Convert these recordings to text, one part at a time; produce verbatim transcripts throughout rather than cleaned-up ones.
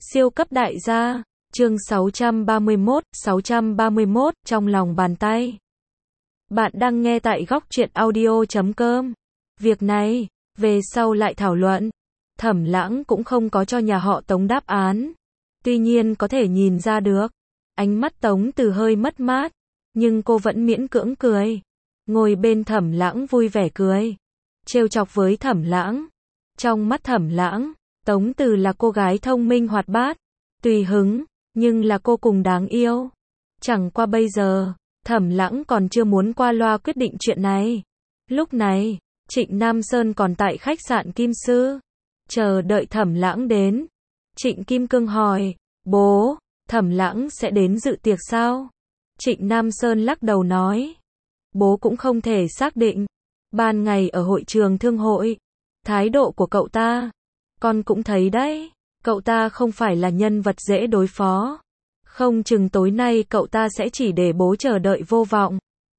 Siêu cấp đại gia, chương sáu trăm ba mươi mốt, sáu trăm ba mươi mốt, trong lòng bàn tay. Bạn đang nghe tại góc truyện audio chấm com. Việc này, về sau lại thảo luận. Thẩm Lãng cũng không có cho nhà họ Tống đáp án. Tuy nhiên có thể nhìn ra được. Ánh mắt Tống Từ hơi mất mát. Nhưng cô vẫn miễn cưỡng cười. Ngồi bên Thẩm Lãng vui vẻ cười. Trêu chọc với Thẩm Lãng. Trong mắt Thẩm Lãng, Tống Từ là cô gái thông minh hoạt bát, tùy hứng, nhưng là cô cùng đáng yêu. Chẳng qua bây giờ, Thẩm Lãng còn chưa muốn qua loa quyết định chuyện này. Lúc này, Trịnh Nam Sơn còn tại khách sạn Kim Sư, chờ đợi Thẩm Lãng đến. Trịnh Kim Cương hỏi, bố, Thẩm Lãng sẽ đến dự tiệc sao? Trịnh Nam Sơn lắc đầu nói, bố cũng không thể xác định. Ban ngày ở hội trường thương hội, thái độ của cậu ta, con cũng thấy đấy, cậu ta không phải là nhân vật dễ đối phó. Không chừng tối nay cậu ta sẽ chỉ để bố chờ đợi vô vọng.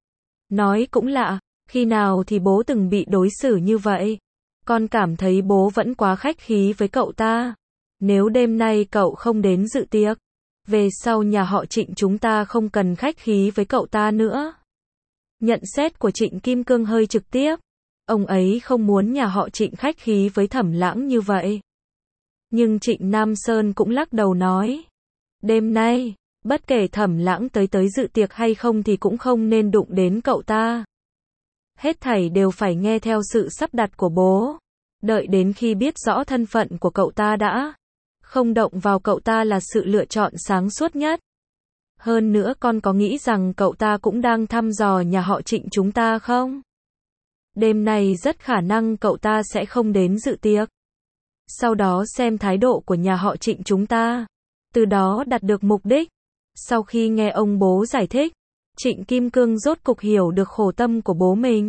Nói cũng lạ, khi nào thì bố từng bị đối xử như vậy? Con cảm thấy bố vẫn quá khách khí với cậu ta. Nếu đêm nay cậu không đến dự tiệc, về sau nhà họ Trịnh chúng ta không cần khách khí với cậu ta nữa. Nhận xét của Trịnh Kim Cương hơi trực tiếp. Ông ấy không muốn nhà họ Trịnh khách khí với Thẩm Lãng như vậy. Nhưng Trịnh Nam Sơn cũng lắc đầu nói, đêm nay, bất kể Thẩm Lãng tới tới dự tiệc hay không thì cũng không nên đụng đến cậu ta. Hết thảy đều phải nghe theo sự sắp đặt của bố. Đợi đến khi biết rõ thân phận của cậu ta đã. Không động vào cậu ta là sự lựa chọn sáng suốt nhất. Hơn nữa con có nghĩ rằng cậu ta cũng đang thăm dò nhà họ Trịnh chúng ta không? Đêm nay rất khả năng cậu ta sẽ không đến dự tiệc. Sau đó xem thái độ của nhà họ Trịnh chúng ta. Từ đó đạt được mục đích. Sau khi nghe ông bố giải thích, Trịnh Kim Cương rốt cục hiểu được khổ tâm của bố mình.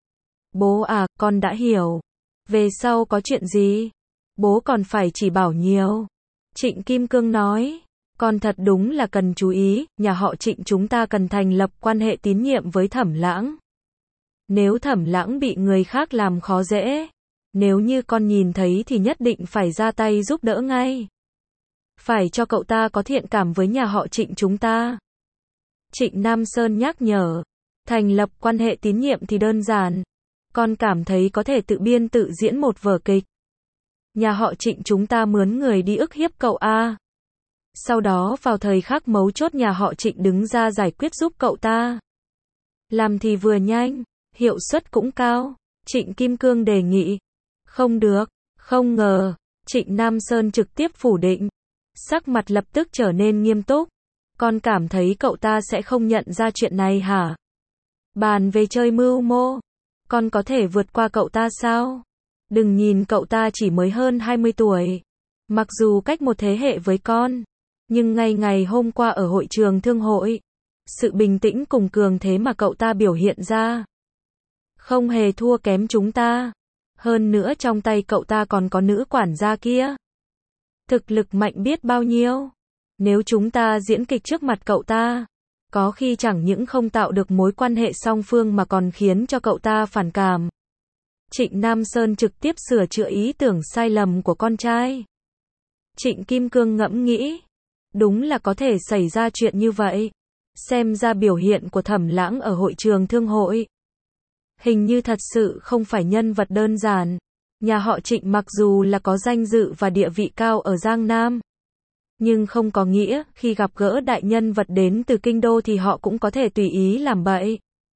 Bố à, con đã hiểu. Về sau có chuyện gì? Bố còn phải chỉ bảo nhiều. Trịnh Kim Cương nói, con thật đúng là cần chú ý, nhà họ Trịnh chúng ta cần thành lập quan hệ tín nhiệm với Thẩm Lãng. Nếu Thẩm Lãng bị người khác làm khó dễ, nếu như con nhìn thấy thì nhất định phải ra tay giúp đỡ ngay. Phải cho cậu ta có thiện cảm với nhà họ Trịnh chúng ta. Trịnh Nam Sơn nhắc nhở, thành lập quan hệ tín nhiệm thì đơn giản. Con cảm thấy có thể tự biên tự diễn một vở kịch. Nhà họ Trịnh chúng ta mướn người đi ức hiếp cậu A. Sau đó vào thời khắc mấu chốt nhà họ Trịnh đứng ra giải quyết giúp cậu ta. Làm thì vừa nhanh, hiệu suất cũng cao. Trịnh Kim Cương đề nghị. Không được, không ngờ. Trịnh Nam Sơn trực tiếp phủ định. Sắc mặt lập tức trở nên nghiêm túc. Con cảm thấy cậu ta sẽ không nhận ra chuyện này hả? Bàn về chơi mưu mô, con có thể vượt qua cậu ta sao? Đừng nhìn cậu ta chỉ mới hơn hai mươi tuổi. Mặc dù cách một thế hệ với con, nhưng ngay ngày hôm qua ở hội trường thương hội, sự bình tĩnh cùng cường thế mà cậu ta biểu hiện ra, không hề thua kém chúng ta. Hơn nữa trong tay cậu ta còn có nữ quản gia kia. Thực lực mạnh biết bao nhiêu. Nếu chúng ta diễn kịch trước mặt cậu ta, có khi chẳng những không tạo được mối quan hệ song phương mà còn khiến cho cậu ta phản cảm. Trịnh Nam Sơn trực tiếp sửa chữa ý tưởng sai lầm của con trai. Trịnh Kim Cương ngẫm nghĩ, đúng là có thể xảy ra chuyện như vậy. Xem ra biểu hiện của Thẩm Lãng ở hội trường thương hội, hình như thật sự không phải nhân vật đơn giản. Nhà họ Trịnh mặc dù là có danh dự và địa vị cao ở Giang Nam, nhưng không có nghĩa khi gặp gỡ đại nhân vật đến từ kinh đô thì họ cũng có thể tùy ý làm bậy.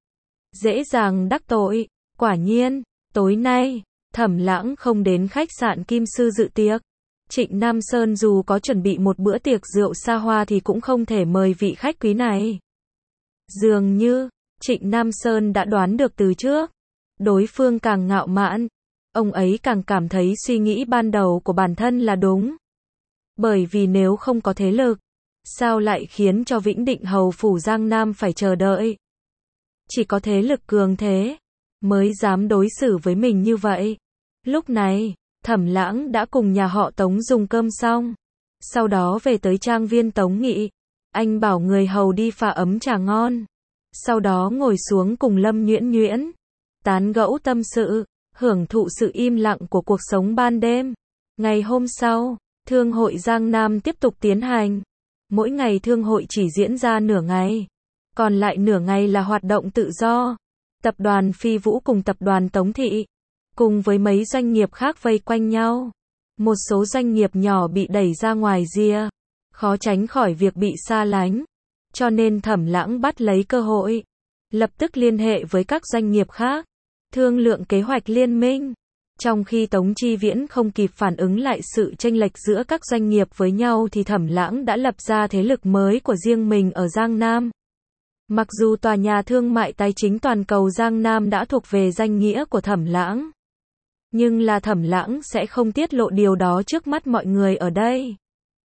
Dễ dàng đắc tội. Quả nhiên, tối nay, Thẩm Lãng không đến khách sạn Kim Sư dự tiệc. Trịnh Nam Sơn dù có chuẩn bị một bữa tiệc rượu xa hoa thì cũng không thể mời vị khách quý này. Dường như, Trịnh Nam Sơn đã đoán được từ trước. Đối phương càng ngạo mạn, ông ấy càng cảm thấy suy nghĩ ban đầu của bản thân là đúng. Bởi vì nếu không có thế lực, sao lại khiến cho Vĩnh Định Hầu phủ Giang Nam phải chờ đợi? Chỉ có thế lực cường thế mới dám đối xử với mình như vậy. Lúc này, Thẩm Lãng đã cùng nhà họ Tống dùng cơm xong. Sau đó về tới trang viên Tống Nghị. Anh bảo người hầu đi pha ấm trà ngon. Sau đó ngồi xuống cùng Lâm Nhuyễn Nhuyễn, tán gẫu tâm sự, hưởng thụ sự im lặng của cuộc sống ban đêm. Ngày hôm sau, Thương hội Giang Nam tiếp tục tiến hành. Mỗi ngày thương hội chỉ diễn ra nửa ngày. Còn lại nửa ngày là hoạt động tự do. Tập đoàn Phi Vũ cùng tập đoàn Tống Thị, cùng với mấy doanh nghiệp khác vây quanh nhau. Một số doanh nghiệp nhỏ bị đẩy ra ngoài rìa, khó tránh khỏi việc bị xa lánh. Cho nên Thẩm Lãng bắt lấy cơ hội, lập tức liên hệ với các doanh nghiệp khác, thương lượng kế hoạch liên minh. Trong khi Tống Chi Viễn không kịp phản ứng lại sự chênh lệch giữa các doanh nghiệp với nhau thì Thẩm Lãng đã lập ra thế lực mới của riêng mình ở Giang Nam. Mặc dù tòa nhà thương mại tài chính toàn cầu Giang Nam đã thuộc về danh nghĩa của Thẩm Lãng, nhưng là Thẩm Lãng sẽ không tiết lộ điều đó trước mắt mọi người ở đây.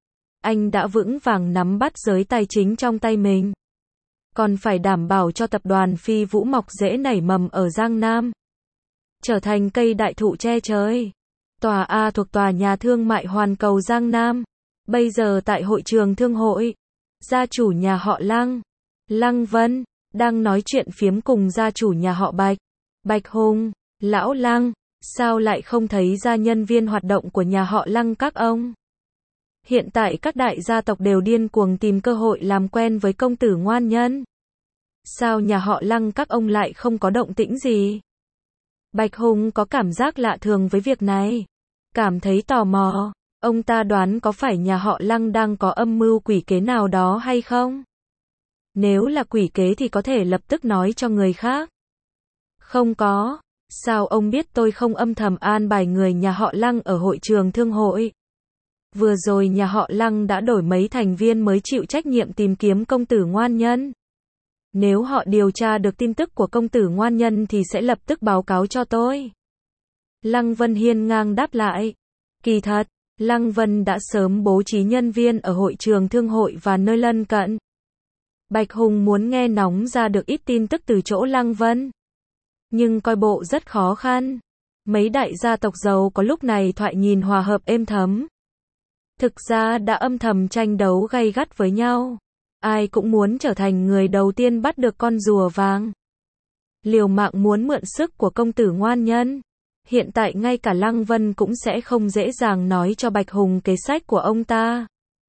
Anh đã vững vàng nắm bắt giới tài chính trong tay mình, còn phải đảm bảo cho tập đoàn Phi Vũ mọc rễ nảy mầm ở Giang Nam, trở thành cây đại thụ che trời. Tòa A thuộc tòa nhà thương mại Hoàn Cầu Giang Nam. Bây giờ tại hội trường thương hội, gia chủ nhà họ Lăng, Lăng Vân, đang nói chuyện phiếm cùng gia chủ nhà họ Bạch, Bạch Hùng. Lão Lăng, sao lại không thấy ra nhân viên hoạt động của nhà họ Lăng các ông? Hiện tại các đại gia tộc đều điên cuồng tìm cơ hội làm quen với công tử ngoan nhân. Sao nhà họ Lăng các ông lại không có động tĩnh gì? Bạch Hùng có cảm giác lạ thường với việc này, cảm thấy tò mò. Ông ta đoán có phải nhà họ Lăng đang có âm mưu quỷ kế nào đó hay không? Nếu là quỷ kế thì có thể lập tức nói cho người khác. Không có. Sao ông biết tôi không âm thầm an bài người nhà họ Lăng ở hội trường thương hội? Vừa rồi nhà họ Lăng đã đổi mấy thành viên mới chịu trách nhiệm tìm kiếm công tử ngoan nhân. Nếu họ điều tra được tin tức của công tử ngoan nhân thì sẽ lập tức báo cáo cho tôi. Lăng Vân hiên ngang đáp lại. Kỳ thật, Lăng Vân đã sớm bố trí nhân viên ở hội trường thương hội và nơi lân cận. Bạch Hùng muốn nghe nóng ra được ít tin tức từ chỗ Lăng Vân, nhưng coi bộ rất khó khăn. Mấy đại gia tộc giàu có lúc này thoại nhìn hòa hợp êm thấm, thực ra đã âm thầm tranh đấu gay gắt với nhau. Ai cũng muốn trở thành người đầu tiên bắt được con rùa vàng, liều mạng muốn mượn sức của công tử ngoan nhân. Hiện tại ngay cả Lăng Vân cũng sẽ không dễ dàng nói cho Bạch Hùng kế sách của ông ta.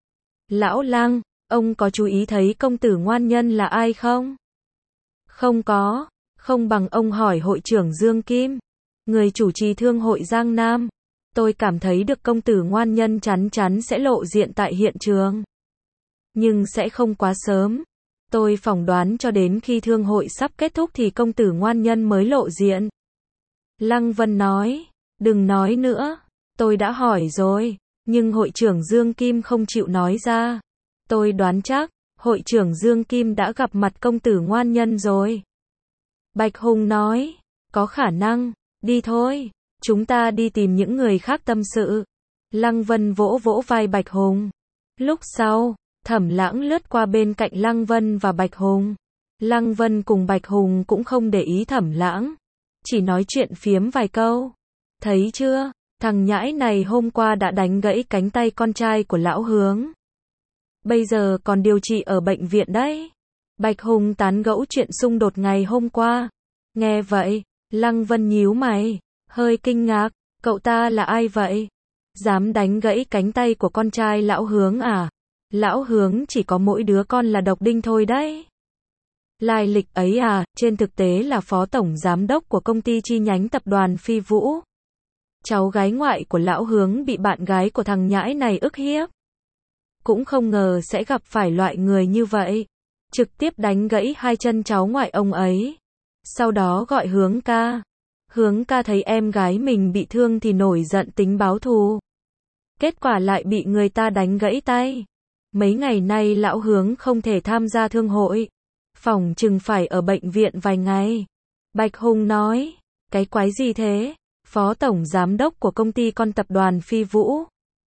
Lão Lăng, ông có chú ý thấy công tử ngoan nhân là ai không? Không có. Không bằng ông hỏi hội trưởng Dương Kim, người chủ trì thương hội Giang Nam. Tôi cảm thấy được công tử ngoan nhân chắn chắn sẽ lộ diện tại hiện trường. Nhưng sẽ không quá sớm. Tôi phỏng đoán cho đến khi thương hội sắp kết thúc thì công tử ngoan nhân mới lộ diện. Lăng Vân nói, đừng nói nữa. Tôi đã hỏi rồi, nhưng hội trưởng Dương Kim không chịu nói ra. Tôi đoán chắc, hội trưởng Dương Kim đã gặp mặt công tử ngoan nhân rồi. Bạch Hùng nói, có khả năng, đi thôi, chúng ta đi tìm những người khác tâm sự. Lăng Vân vỗ vỗ vai Bạch Hùng. Lúc sau, Thẩm Lãng lướt qua bên cạnh Lăng Vân và Bạch Hùng. Lăng Vân cùng Bạch Hùng cũng không để ý Thẩm Lãng, chỉ nói chuyện phiếm vài câu. Thấy chưa, thằng nhãi này hôm qua đã đánh gãy cánh tay con trai của lão Hướng. Bây giờ còn điều trị ở bệnh viện đấy. Bạch Hùng tán gẫu chuyện xung đột ngày hôm qua. Nghe vậy, Lăng Vân nhíu mày, hơi kinh ngạc, cậu ta là ai vậy? Dám đánh gãy cánh tay của con trai lão Hướng à? Lão Hướng chỉ có mỗi đứa con là độc đinh thôi đấy. Lai lịch ấy à, trên thực tế là phó tổng giám đốc của công ty chi nhánh tập đoàn Phi Vũ. Cháu gái ngoại của lão Hướng bị bạn gái của thằng nhãi này ức hiếp. Cũng không ngờ sẽ gặp phải loại người như vậy. Trực tiếp đánh gãy hai chân cháu ngoại ông ấy. Sau đó gọi Hướng ca. Hướng ca thấy em gái mình bị thương thì nổi giận tính báo thù. Kết quả lại bị người ta đánh gãy tay. Mấy ngày nay lão Hướng không thể tham gia thương hội. Phỏng chừng phải ở bệnh viện vài ngày. Bạch Hùng nói, cái quái gì thế? Phó tổng giám đốc của công ty con tập đoàn Phi Vũ.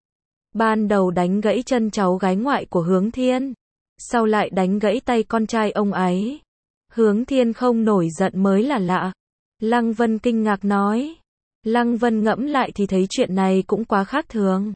Ban đầu đánh gãy chân cháu gái ngoại của Hướng Thiên. Sau lại đánh gãy tay con trai ông ấy. Hướng Thiên không nổi giận mới là lạ. Lăng Vân kinh ngạc nói. Lăng Vân ngẫm lại thì thấy chuyện này cũng quá khác thường.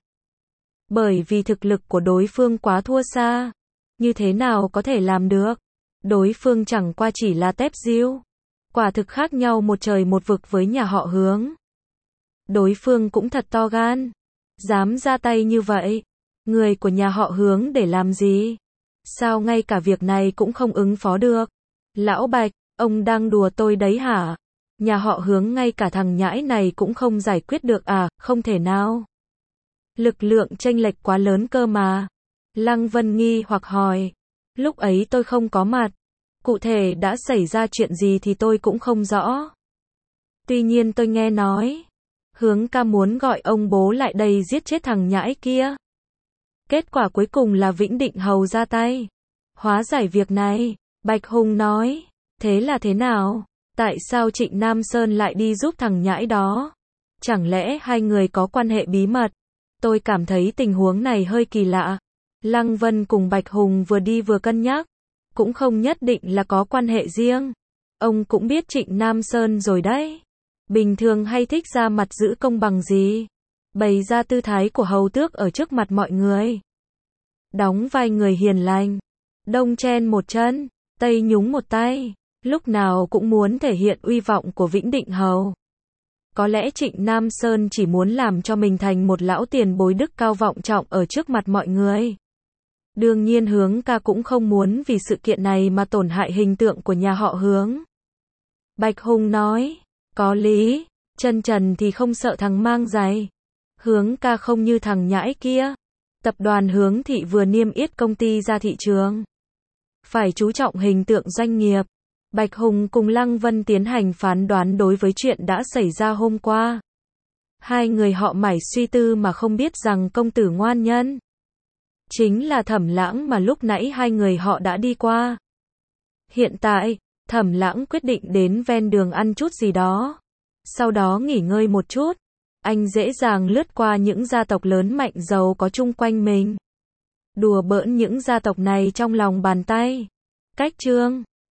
Bởi vì thực lực của đối phương quá thua xa. Như thế nào có thể làm được? Đối phương chẳng qua chỉ là tép diêu. Quả thực khác nhau một trời một vực với nhà họ Hướng. Đối phương cũng thật to gan. Dám ra tay như vậy. Người của nhà họ Hướng để làm gì? Sao ngay cả việc này cũng không ứng phó được? Lão Bạch, ông đang đùa tôi đấy hả? Nhà họ Hướng ngay cả thằng nhãi này cũng không giải quyết được à? Không thể nào. Lực lượng chênh lệch quá lớn cơ mà. Lăng Vân nghi hoặc hỏi. Lúc ấy tôi không có mặt. Cụ thể đã xảy ra chuyện gì thì tôi cũng không rõ. Tuy nhiên tôi nghe nói, Hướng ca muốn gọi ông bố lại đây giết chết thằng nhãi kia. Kết quả cuối cùng là Vĩnh Định Hầu ra tay. Hóa giải việc này, Bạch Hùng nói. Thế là thế nào? Tại sao Trịnh Nam Sơn lại đi giúp thằng nhãi đó? Chẳng lẽ hai người có quan hệ bí mật? Tôi cảm thấy tình huống này hơi kỳ lạ. Lăng Vân cùng Bạch Hùng vừa đi vừa cân nhắc. Cũng không nhất định là có quan hệ riêng. Ông cũng biết Trịnh Nam Sơn rồi đấy. Bình thường hay thích ra mặt giữ công bằng gì. Bày ra tư thái của hầu tước ở trước mặt mọi người. Đóng vai người hiền lành. Đông chen một chân, Tây nhúng một tay. Lúc nào cũng muốn thể hiện uy vọng của Vĩnh Định Hầu. Có lẽ Trịnh Nam Sơn chỉ muốn làm cho mình thành một lão tiền bối đức cao vọng trọng ở trước mặt mọi người. Đương nhiên Hướng ca cũng không muốn vì sự kiện này mà tổn hại hình tượng của nhà họ Hướng. Bạch Hùng nói, có lý, chân trần thì không sợ thằng mang giày. Hướng ca không như thằng nhãi kia. Tập đoàn Hướng Thị vừa niêm yết công ty ra thị trường. Phải chú trọng hình tượng doanh nghiệp. Bạch Hùng cùng Lăng Vân tiến hành phán đoán đối với chuyện đã xảy ra hôm qua. Hai người họ mải suy tư mà không biết rằng công tử ngoan nhân chính là Thẩm Lãng mà lúc nãy hai người họ đã đi qua. Hiện tại, Thẩm Lãng quyết định đến ven đường ăn chút gì đó. Sau đó nghỉ ngơi một chút. Anh dễ dàng lướt qua những gia tộc lớn mạnh giàu có chung quanh mình. Đùa bỡn những gia tộc này trong lòng bàn tay. Cách chương